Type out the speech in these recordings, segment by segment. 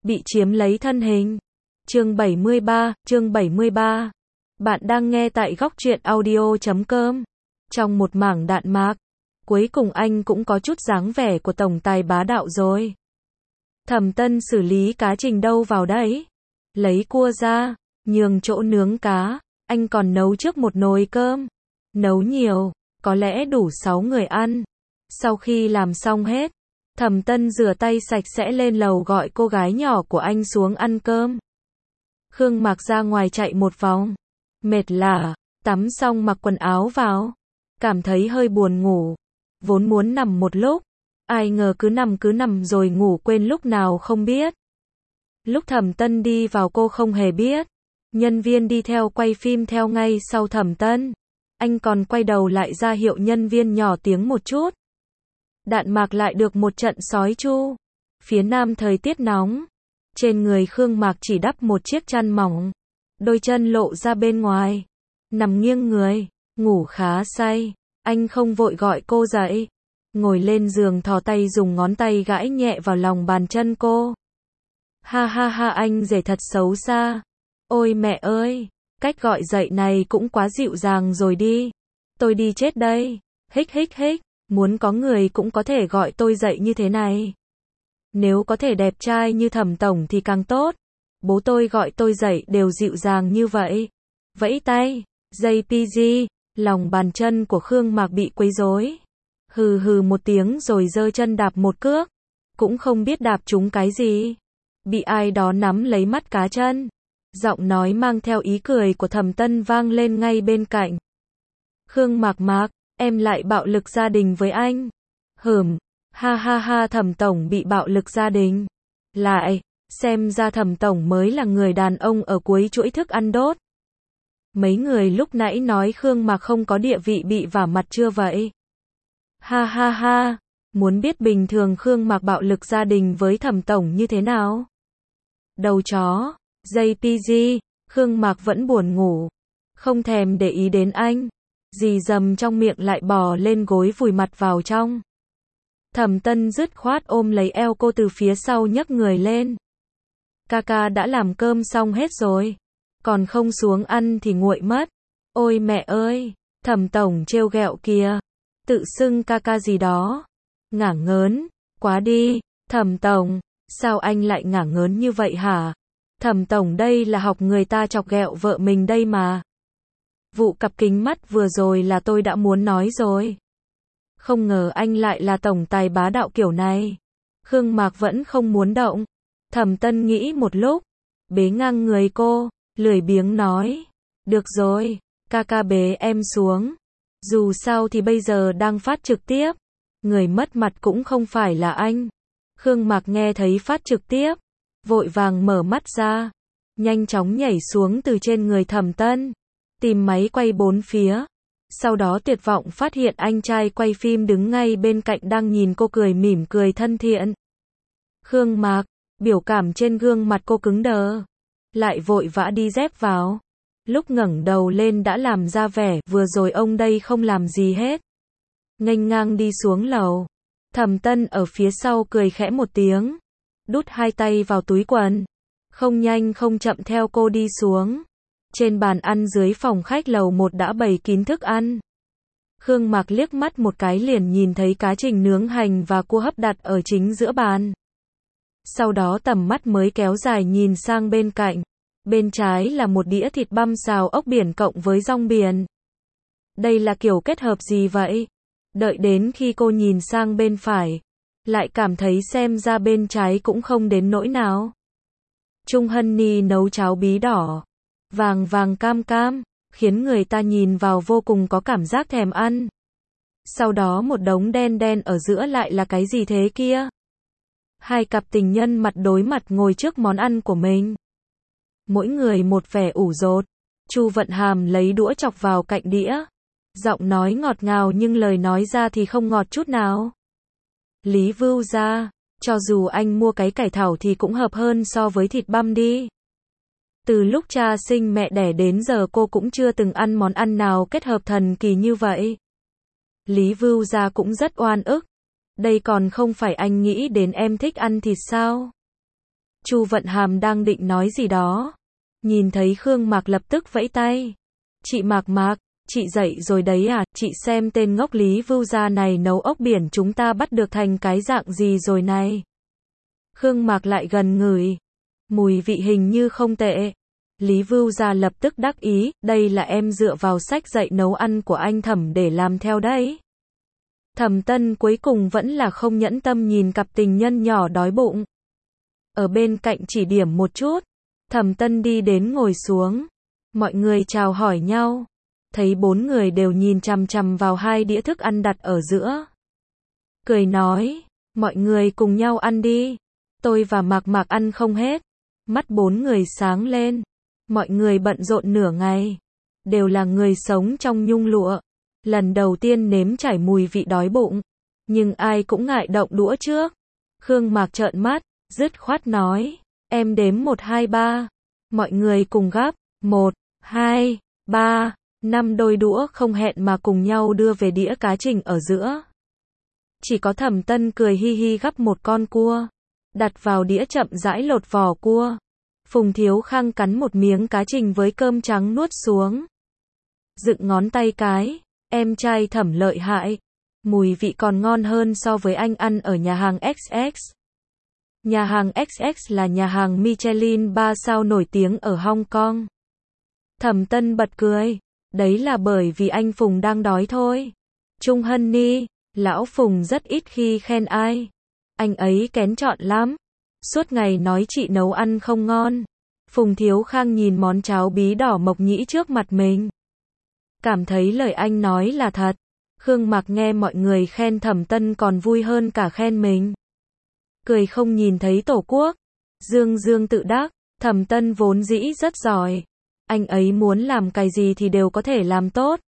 bị chiếm lấy thân hình. Chương 73. Bạn đang nghe tại góc truyện audio.com. Trong một mảng đạn mạc, cuối cùng anh cũng có chút dáng vẻ của tổng tài bá đạo rồi. Thẩm Tân xử lý cá trình đâu vào đấy. Lấy cua ra, nhường chỗ nướng cá, anh còn nấu trước một nồi cơm. Nấu nhiều, có lẽ đủ 6 người ăn. Sau khi làm xong hết, Thẩm Tân rửa tay sạch sẽ lên lầu gọi cô gái nhỏ của anh xuống ăn cơm. Khương Mạc ra ngoài chạy một vòng. Mệt lả, tắm xong mặc quần áo vào. Cảm thấy hơi buồn ngủ. Vốn muốn nằm một lúc. Ai ngờ cứ nằm rồi ngủ quên lúc nào không biết. Lúc Thẩm Tân đi vào cô không hề biết. Nhân viên đi theo quay phim theo ngay sau Thẩm Tân. Anh còn quay đầu lại ra hiệu nhân viên nhỏ tiếng một chút. Đạn mạc lại được một trận sói chu. Phía nam thời tiết nóng. Trên người Khương Mạc chỉ đắp một chiếc chăn mỏng. Đôi chân lộ ra bên ngoài. Nằm nghiêng người, ngủ khá say. Anh không vội gọi cô dậy. Ngồi lên giường thò tay dùng ngón tay gãi nhẹ vào lòng bàn chân cô. Ha ha ha, anh rể thật xấu xa. Ôi mẹ ơi, cách gọi dậy này cũng quá dịu dàng rồi đi. Tôi đi chết đây. Hích hích hích, muốn có người cũng có thể gọi tôi dậy như thế này. Nếu có thể đẹp trai như Thẩm tổng thì càng tốt. Bố tôi gọi tôi dậy đều dịu dàng như vậy. Vẫy tay, JPG, lòng bàn chân của Khương Mạc bị quấy rối. Hừ hừ một tiếng rồi giơ chân đạp một cước. Cũng không biết đạp trúng cái gì. Bị ai đó nắm lấy mắt cá chân. Giọng nói mang theo ý cười của Thẩm Tân vang lên ngay bên cạnh. Khương Mạc, em lại bạo lực gia đình với anh. Ha ha ha, Thẩm tổng bị bạo lực gia đình. Lại, xem ra Thẩm tổng mới là người đàn ông ở cuối chuỗi thức ăn đốt. Mấy người lúc nãy nói Khương Mạc không có địa vị bị vả mặt chưa vậy? Ha ha ha, muốn biết bình thường Khương Mạc bạo lực gia đình với Thẩm tổng như thế nào? Đầu chó, JPG, Khương Mạc vẫn buồn ngủ. Không thèm để ý đến anh. Dì dầm trong miệng lại bò lên gối vùi mặt vào trong. Thẩm Tân dứt khoát ôm lấy eo cô từ phía sau nhấc người lên. Ca đã làm cơm xong hết rồi. Còn không xuống ăn thì nguội mất. Ôi mẹ ơi, Thẩm tổng trêu ghẹo kìa. Tự xưng ca gì đó. Ngả ngớn, quá đi. Thẩm tổng, sao anh lại ngả ngớn như vậy hả? Thẩm tổng đây là học người ta chọc ghẹo vợ mình đây mà. Vụ cặp kính mắt vừa rồi là tôi đã muốn nói rồi. Không ngờ anh lại là tổng tài bá đạo kiểu này. Khương Mạc vẫn không muốn động. Thẩm Tân nghĩ một lúc. Bế ngang người cô, lười biếng nói. Được rồi, ca bế em xuống. Dù sao thì bây giờ đang phát trực tiếp. Người mất mặt cũng không phải là anh. Khương Mạc nghe thấy phát trực tiếp. Vội vàng mở mắt ra. Nhanh chóng nhảy xuống từ trên người Thẩm Tân. Tìm máy quay bốn phía. Sau đó tuyệt vọng phát hiện anh trai quay phim đứng ngay bên cạnh đang nhìn cô cười mỉm cười thân thiện. Khương Mạc, biểu cảm trên gương mặt cô cứng đờ. Lại vội vã đi dép vào. Lúc ngẩng đầu lên đã làm ra vẻ vừa rồi ông đây không làm gì hết. Nghênh ngang đi xuống lầu. Thẩm Tân ở phía sau cười khẽ một tiếng. Đút hai tay vào túi quần. Không nhanh không chậm theo cô đi xuống. Trên bàn ăn dưới phòng khách lầu 1 đã bày kín thức ăn. Khương Mạc liếc mắt một cái liền nhìn thấy cá trình nướng hành và cua hấp đặt ở chính giữa bàn. Sau đó tầm mắt mới kéo dài nhìn sang bên cạnh. Bên trái là một đĩa thịt băm xào ốc biển cộng với rong biển. Đây là kiểu kết hợp gì vậy? Đợi đến khi cô nhìn sang bên phải, lại cảm thấy xem ra bên trái cũng không đến nỗi nào. Trung Hân Ni nấu cháo bí đỏ. Vàng vàng cam cam, khiến người ta nhìn vào vô cùng có cảm giác thèm ăn. Sau đó một đống đen đen ở giữa lại là cái gì thế kia? Hai cặp tình nhân mặt đối mặt ngồi trước món ăn của mình. Mỗi người một vẻ ủ rột. Chu Vận Hàm lấy đũa chọc vào cạnh đĩa. Giọng nói ngọt ngào nhưng lời nói ra thì không ngọt chút nào. Lý Vưu Gia, cho dù anh mua cái cải thảo thì cũng hợp hơn so với thịt băm đi. Từ lúc cha sinh mẹ đẻ đến giờ cô cũng chưa từng ăn món ăn nào kết hợp thần kỳ như vậy. Lý Vưu Gia cũng rất oan ức. Đây còn không phải anh nghĩ đến em thích ăn thịt sao? Chu Vận Hàm đang định nói gì đó. Nhìn thấy Khương Mạc lập tức vẫy tay. Chị Mạc Mạc, chị dậy rồi đấy à, chị xem tên ngốc Lý Vưu gia này nấu ốc biển chúng ta bắt được thành cái dạng gì rồi này. Khương Mạc lại gần ngửi. Mùi vị hình như không tệ. Lý Vưu gia lập tức đắc ý, đây là em dựa vào sách dạy nấu ăn của anh Thẩm để làm theo đấy. Thẩm Tân cuối cùng vẫn là không nhẫn tâm nhìn cặp tình nhân nhỏ đói bụng. Ở bên cạnh chỉ điểm một chút, Thẩm Tân đi đến ngồi xuống. Mọi người chào hỏi nhau. Thấy 4 người đều nhìn chằm chằm vào 2 đĩa thức ăn đặt ở giữa. Cười nói, mọi người cùng nhau ăn đi. Tôi và Mạc Mạc ăn không hết. Mắt 4 người sáng lên. Mọi người bận rộn nửa ngày. Đều là người sống trong nhung lụa. Lần đầu tiên nếm trải mùi vị đói bụng. Nhưng ai cũng ngại động đũa trước. Khương Mạc trợn mắt, dứt khoát nói. Em đếm 1, 2, 3. Mọi người cùng gắp. 1, 2, 3. 5 đôi đũa không hẹn mà cùng nhau đưa về đĩa cá trình ở giữa. Chỉ có Thẩm Tân cười hi hi gắp một con cua. Đặt vào đĩa chậm rãi lột vỏ cua. Phùng Thiếu Khang cắn một miếng cá trình với cơm trắng nuốt xuống. Dựng ngón tay cái. Em trai Thẩm lợi hại. Mùi vị còn ngon hơn so với anh ăn ở nhà hàng XX. Nhà hàng XX là nhà hàng Michelin 3 sao nổi tiếng ở Hong Kong. Thẩm Tân bật cười. Đấy là bởi vì anh Phùng đang đói thôi. Trung Hân Ni, lão Phùng rất ít khi khen ai. Anh ấy kén chọn lắm. Suốt ngày nói chị nấu ăn không ngon. Phùng Thiếu Khang nhìn món cháo bí đỏ mộc nhĩ trước mặt mình. Cảm thấy lời anh nói là thật. Khương Mạc nghe mọi người khen Thẩm Tân còn vui hơn cả khen mình. Cười không nhìn thấy tổ quốc. Dương Dương tự đắc, Thẩm Tân vốn dĩ rất giỏi. Anh ấy muốn làm cái gì thì đều có thể làm tốt.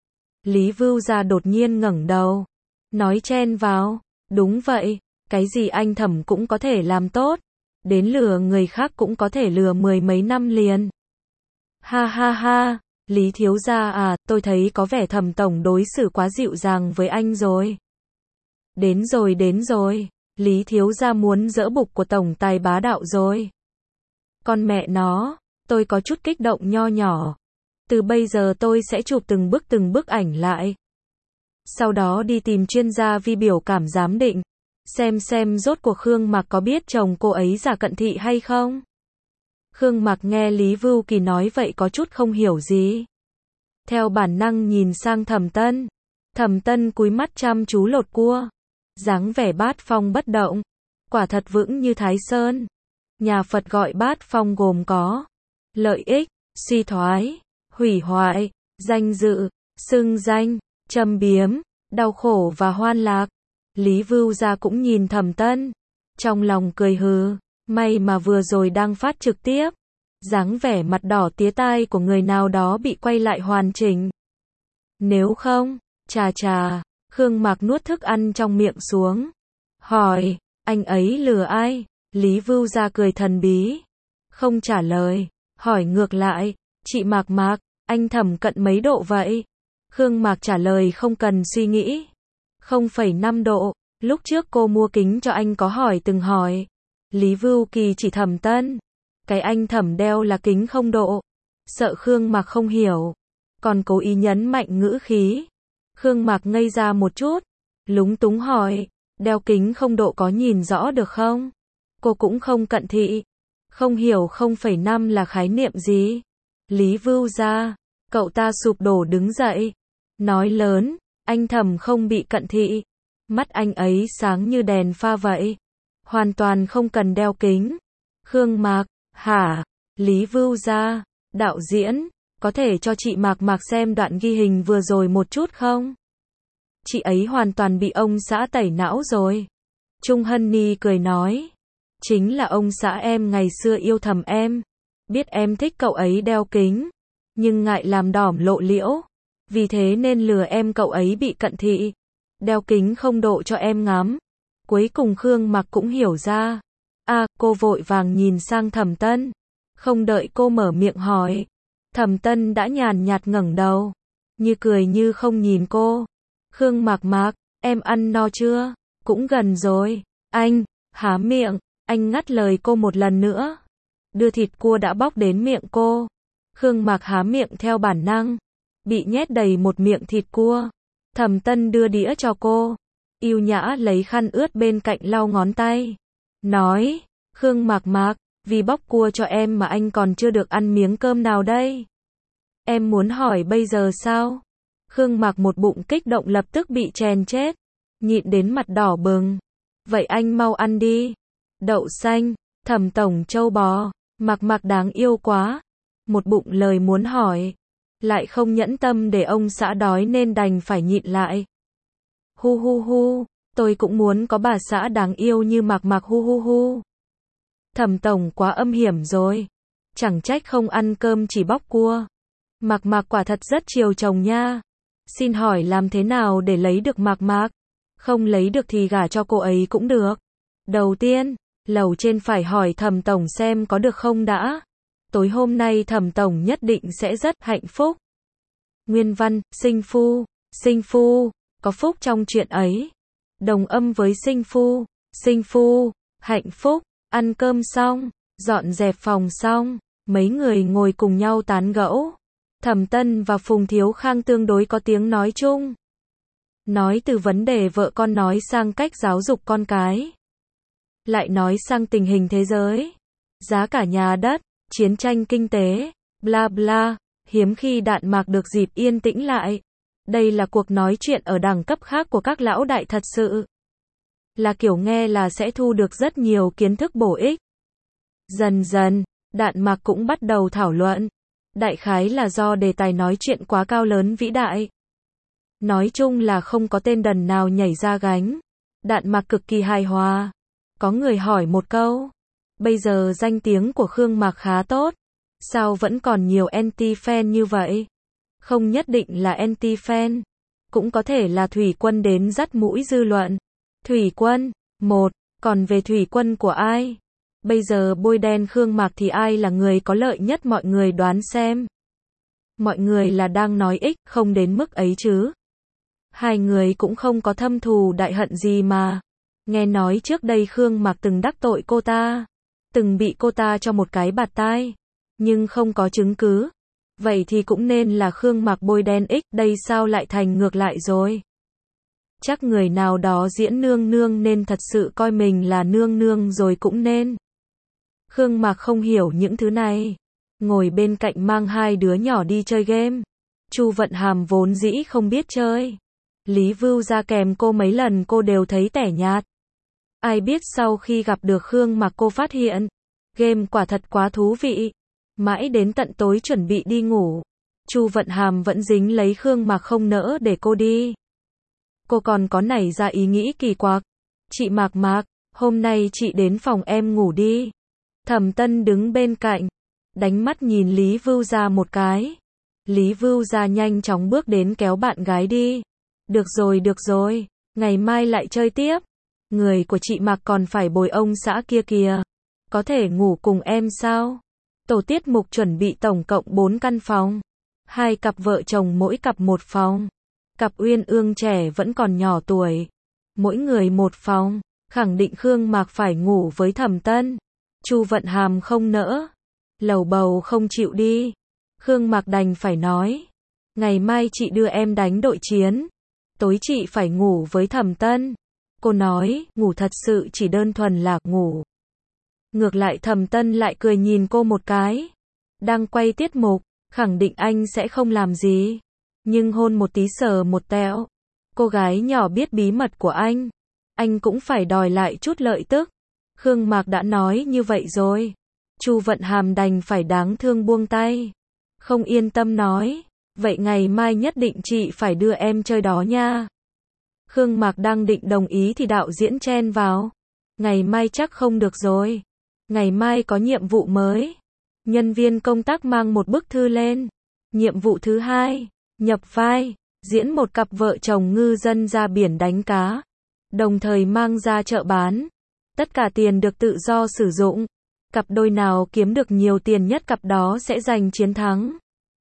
Lý Vưu gia đột nhiên ngẩng đầu. Nói chen vào. Đúng vậy, cái gì anh Thẩm cũng có thể làm tốt. Đến lừa người khác cũng có thể lừa 10 mấy năm liền. Ha ha ha, Lý thiếu gia à, tôi thấy có vẻ Thẩm tổng đối xử quá dịu dàng với anh rồi. Đến rồi, Lý thiếu gia muốn giỡ bục của tổng tài bá đạo rồi. Con mẹ nó. Tôi có chút kích động nho nhỏ. Từ bây giờ tôi sẽ chụp từng bức ảnh lại. Sau đó đi tìm chuyên gia vi biểu cảm giám định. Xem rốt cuộc Khương Mạc có biết chồng cô ấy giả cận thị hay không? Khương Mạc nghe Lý Vưu Kỳ nói vậy có chút không hiểu gì. Theo bản năng nhìn sang Thẩm Tân. Thẩm Tân cúi mắt chăm chú lột cua. Dáng vẻ bát phong bất động. Quả thật vững như Thái Sơn. Nhà Phật gọi bát phong gồm có lợi ích, suy thoái, hủy hoại, danh dự, xưng danh, châm biếm, đau khổ và hoan lạc. Lý Vưu gia cũng nhìn Thẩm Tân. Trong lòng cười hừ, may mà vừa rồi đang phát trực tiếp. Dáng vẻ mặt đỏ tía tai của người nào đó bị quay lại hoàn chỉnh. Nếu không, chà, Khương Mạc nuốt thức ăn trong miệng xuống. Hỏi, anh ấy lừa ai? Lý Vưu gia cười thần bí. Không trả lời. Hỏi ngược lại, chị Mạc Mạc, anh Thẩm cận mấy độ vậy? Khương Mạc trả lời không cần suy nghĩ. 0,5 độ, lúc trước cô mua kính cho anh có hỏi từng hỏi. Lý Vưu Kỳ chỉ Thẩm Tân. Cái anh Thẩm đeo là kính 0 độ. Sợ Khương Mạc không hiểu. Còn cố ý nhấn mạnh ngữ khí. Khương Mạc ngây ra một chút. Lúng túng hỏi, đeo kính 0 độ có nhìn rõ được không? Cô cũng không cận thị. Không hiểu 0,5 là khái niệm gì? Lý Vưu gia, cậu ta sụp đổ đứng dậy. Nói lớn, anh Thẩm không bị cận thị. Mắt anh ấy sáng như đèn pha vậy. Hoàn toàn không cần đeo kính. Khương Mạc, hả? Lý Vưu gia, đạo diễn, có thể cho chị Mạc Mạc xem đoạn ghi hình vừa rồi một chút không? Chị ấy hoàn toàn bị ông xã tẩy não rồi. Trung Hân Ni cười nói. Chính là ông xã em ngày xưa yêu thầm em. Biết em thích cậu ấy đeo kính. Nhưng ngại làm đỏm lộ liễu. Vì thế nên lừa em cậu ấy bị cận thị. Đeo kính 0 độ cho em ngắm. Cuối cùng Khương Mạc cũng hiểu ra. Cô vội vàng nhìn sang Thẩm Tân. Không đợi cô mở miệng hỏi. Thẩm Tân đã nhàn nhạt ngẩng đầu. Như cười như không nhìn cô. Khương Mạc Mạc, em ăn no chưa? Cũng gần rồi. Anh, há miệng. Anh ngắt lời cô một lần nữa. Đưa thịt cua đã bóc đến miệng cô. Khương Mạc há miệng theo bản năng. Bị nhét đầy một miệng thịt cua. Thẩm Tân đưa đĩa cho cô. Yêu nhã lấy khăn ướt bên cạnh lau ngón tay. Nói, Khương Mạc, vì bóc cua cho em mà anh còn chưa được ăn miếng cơm nào đây. Em muốn hỏi bây giờ sao? Khương Mạc một bụng kích động lập tức bị chèn chết. Nhịn đến mặt đỏ bừng. Vậy anh mau ăn đi. Đậu xanh, Thẩm tổng trâu bò, Mạc đáng yêu quá. Một bụng lời muốn hỏi. Lại không nhẫn tâm để ông xã đói nên đành phải nhịn lại. Hu hu hu, tôi cũng muốn có bà xã đáng yêu như Mạc hu hu hu. Thẩm tổng quá âm hiểm rồi. Chẳng trách không ăn cơm chỉ bóc cua. Mạc quả thật rất chiều chồng nha. Xin hỏi làm thế nào để lấy được Mạc? Không lấy được thì gả cho cô ấy cũng được. Đầu tiên, lầu trên phải hỏi Thẩm tổng xem có được không đã. Tối hôm nay Thẩm tổng nhất định sẽ rất hạnh phúc. Nguyên văn, sinh phu, có phúc trong chuyện ấy. Đồng âm với sinh phu, hạnh phúc. Ăn cơm xong, dọn dẹp phòng xong, mấy người ngồi cùng nhau tán gẫu. Thẩm Tân và Phùng Thiếu Khang tương đối có tiếng nói chung. Nói từ vấn đề vợ con nói sang cách giáo dục con cái. Lại nói sang tình hình thế giới. Giá cả nhà đất, chiến tranh kinh tế, bla bla. Hiếm khi Đạn Mạc được dịp yên tĩnh lại. Đây là cuộc nói chuyện ở đẳng cấp khác của các lão đại thật sự. Là kiểu nghe là sẽ thu được rất nhiều kiến thức bổ ích. Dần dần, Đạn Mạc cũng bắt đầu thảo luận. Đại khái là do đề tài nói chuyện quá cao lớn vĩ đại. Nói chung là không có tên đần nào nhảy ra gánh. Đạn Mạc cực kỳ hài hòa. Có người hỏi một câu. Bây giờ danh tiếng của Khương Mạc khá tốt. Sao vẫn còn nhiều anti-fan như vậy? Không nhất định là anti-fan. Cũng có thể là thủy quân đến dắt mũi dư luận. Thủy quân, còn về thủy quân của ai? Bây giờ bôi đen Khương Mạc thì ai là người có lợi nhất mọi người đoán xem. Mọi người là đang nói ích, không đến mức ấy chứ. Hai người cũng không có thâm thù đại hận gì mà. Nghe nói trước đây Khương Mạc từng đắc tội cô ta. Từng bị cô ta cho một cái bạt tai. Nhưng không có chứng cứ. Vậy thì cũng nên là Khương Mạc bôi đen ích, đây sao lại thành ngược lại rồi? Chắc người nào đó diễn nương nương nên thật sự coi mình là nương nương rồi cũng nên. Khương Mạc không hiểu những thứ này. Ngồi bên cạnh mang hai đứa nhỏ đi chơi game. Chu Vận Hàm vốn dĩ không biết chơi. Lý Vưu ra kèm cô mấy lần cô đều thấy tẻ nhạt. Ai biết sau khi gặp được Khương Mạc cô phát hiện. Game quả thật quá thú vị. Mãi đến tận tối chuẩn bị đi ngủ. Chu Vận Hàm vẫn dính lấy Khương Mạc không nỡ để cô đi. Cô còn có nảy ra ý nghĩ kỳ quặc. Chị Mạc, hôm nay chị đến phòng em ngủ đi. Thẩm Tân đứng bên cạnh. Đánh mắt nhìn Lý Vưu Gia một cái. Lý Vưu Gia nhanh chóng bước đến kéo bạn gái đi. Được rồi. Ngày mai lại chơi tiếp. Người của chị Mạc còn phải bồi ông xã kia kìa. Có thể ngủ cùng em sao? Tổ tiết mục chuẩn bị tổng cộng 4 căn phòng. 2 cặp vợ chồng mỗi cặp một phòng. Cặp uyên ương trẻ vẫn còn nhỏ tuổi. Mỗi người một phòng. Khẳng định Khương Mạc phải ngủ với Thẩm Tân. Chu Vận Hàm không nỡ. Lầu bầu không chịu đi. Khương Mạc đành phải nói. Ngày mai chị đưa em đánh đội chiến. Tối chị phải ngủ với Thẩm Tân. Cô nói, ngủ thật sự chỉ đơn thuần là ngủ. Ngược lại Thẩm Tân lại cười nhìn cô một cái. Đang quay tiết mục, khẳng định anh sẽ không làm gì. Nhưng hôn một tí sờ một tẹo. Cô gái nhỏ biết bí mật của anh cũng phải đòi lại chút lợi tức. Khương Mạc đã nói như vậy rồi. Chu Vận Hàm đành phải đáng thương buông tay. Không yên tâm nói. Vậy ngày mai nhất định chị phải đưa em chơi đó nha. Khương Mạc đang định đồng ý thì đạo diễn chen vào. Ngày mai chắc không được rồi. Ngày mai có nhiệm vụ mới. Nhân viên công tác mang một bức thư lên. Nhiệm vụ thứ 2. Nhập vai. Diễn một cặp vợ chồng ngư dân ra biển đánh cá. Đồng thời mang ra chợ bán. Tất cả tiền được tự do sử dụng. Cặp đôi nào kiếm được nhiều tiền nhất cặp đó sẽ giành chiến thắng.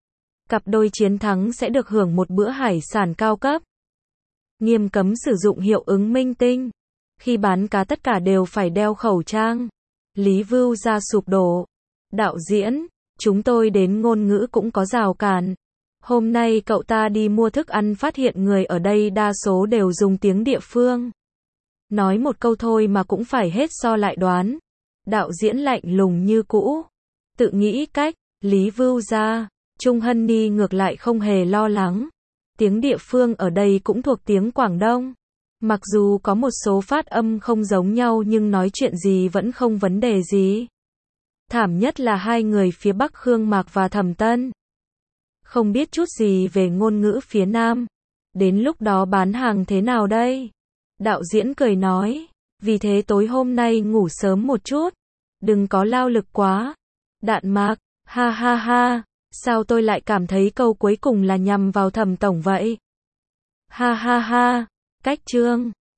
Cặp đôi chiến thắng sẽ được hưởng một bữa hải sản cao cấp. Nghiêm cấm sử dụng hiệu ứng minh tinh. Khi bán cá tất cả đều phải đeo khẩu trang. Lý Vưu Gia sụp đổ. Đạo diễn, chúng tôi đến ngôn ngữ cũng có rào cản. Hôm nay cậu ta đi mua thức ăn phát hiện người ở đây đa số đều dùng tiếng địa phương. Nói một câu thôi mà cũng phải hết so lại đoán. Đạo diễn lạnh lùng như cũ. Tự nghĩ cách, Lý Vưu Gia, Trung Hân Ni ngược lại không hề lo lắng. Tiếng địa phương ở đây cũng thuộc tiếng Quảng Đông. Mặc dù có một số phát âm không giống nhau nhưng nói chuyện gì vẫn không vấn đề gì. Thảm nhất là hai người phía Bắc Khương Mạc và Thẩm Tân. Không biết chút gì về ngôn ngữ phía Nam. Đến lúc đó bán hàng thế nào đây? Đạo diễn cười nói. Vì thế tối hôm nay ngủ sớm một chút. Đừng có lao lực quá. Đạn Mạc, ha ha ha. Sao tôi lại cảm thấy câu cuối cùng là nhằm vào Thẩm tổng vậy? Ha ha ha. Cách chương